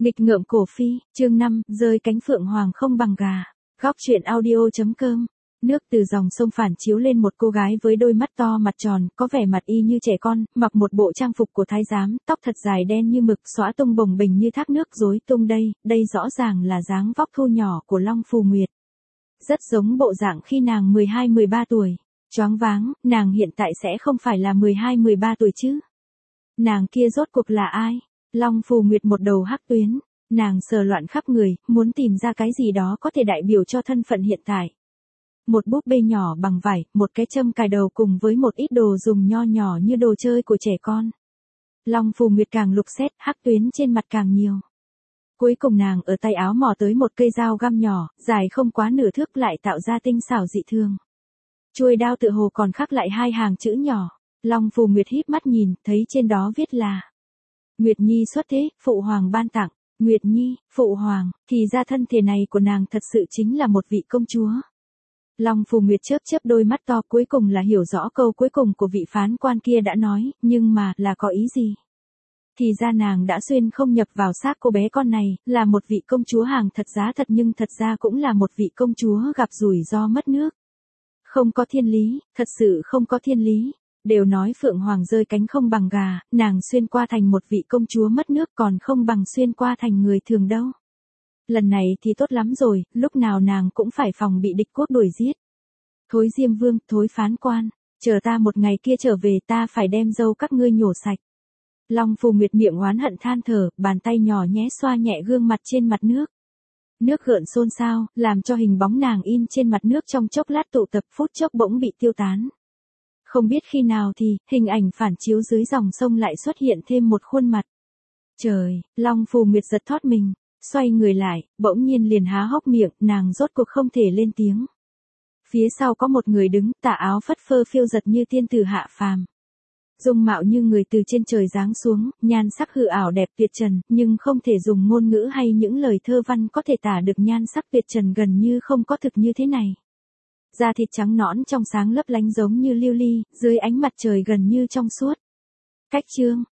Nghịch ngợm cổ phi, chương 5, rơi cánh phượng hoàng không bằng gà. Góc truyện audio.com. Nước từ dòng sông phản chiếu lên một cô gái với đôi mắt to mặt tròn, có vẻ mặt y như trẻ con, mặc một bộ trang phục của thái giám, tóc thật dài đen như mực, xõa tung bồng bềnh như thác nước rối tung đây rõ ràng là dáng vóc thu nhỏ của Long Phù Nguyệt. Rất giống bộ dạng khi nàng 12-13 tuổi. Choáng váng, nàng hiện tại sẽ không phải là 12-13 tuổi chứ? Nàng kia rốt cuộc là ai? Long Phù Nguyệt một đầu hắc tuyến, nàng sờ loạn khắp người, muốn tìm ra cái gì đó có thể đại biểu cho thân phận hiện tại. Một búp bê nhỏ bằng vải, một cái châm cài đầu cùng với một ít đồ dùng nho nhỏ như đồ chơi của trẻ con. Long Phù Nguyệt càng lục xét, hắc tuyến trên mặt càng nhiều. Cuối cùng nàng ở tay áo mò tới một cây dao găm nhỏ, dài không quá nửa thước lại tạo ra tinh xảo dị thường. Chuôi đao tựa hồ còn khắc lại hai hàng chữ nhỏ. Long Phù Nguyệt híp mắt nhìn, thấy trên đó viết là Nguyệt Nhi xuất thế, Phụ Hoàng ban tặng. Nguyệt Nhi, Phụ Hoàng, thì ra thân thể này của nàng thật sự chính là một vị công chúa. Long Phù Nguyệt chớp đôi mắt to, cuối cùng là hiểu rõ câu cuối cùng của vị phán quan kia đã nói, nhưng mà, là có ý gì? Thì ra nàng đã xuyên không nhập vào xác cô bé con này, là một vị công chúa hàng thật giá thật nhưng thật ra cũng là một vị công chúa gặp rủi ro mất nước. Không có thiên lý, thật sự không có thiên lý. Đều nói phượng hoàng rơi cánh không bằng gà, nàng xuyên qua thành một vị công chúa mất nước còn không bằng xuyên qua thành người thường đâu. Lần này thì tốt lắm rồi, lúc nào nàng cũng phải phòng bị địch quốc đuổi giết. Thối Diêm Vương, thối phán quan, chờ ta một ngày kia trở về ta phải đem dâu các ngươi nhổ sạch. Long Phù Nguyệt miệng oán hận than thở, bàn tay nhỏ nhé xoa nhẹ gương mặt trên mặt nước. Nước gợn xôn xao, làm cho hình bóng nàng in trên mặt nước trong chốc lát tụ tập phút chốc bỗng bị tiêu tán. Không biết khi nào thì, hình ảnh phản chiếu dưới dòng sông lại xuất hiện thêm một khuôn mặt. Trời, Long Phù Nguyệt giật thót mình, xoay người lại, bỗng nhiên liền há hốc miệng, nàng rốt cuộc không thể lên tiếng. Phía sau có một người đứng, tà áo phất phơ phiêu giật như tiên tử hạ phàm. Dung mạo như người từ trên trời giáng xuống, nhan sắc hư ảo đẹp tuyệt trần, nhưng không thể dùng ngôn ngữ hay những lời thơ văn có thể tả được nhan sắc tuyệt trần gần như không có thực như thế này. Da thịt trắng nõn trong sáng lấp lánh giống như lưu ly, dưới ánh mặt trời gần như trong suốt. Cách chương,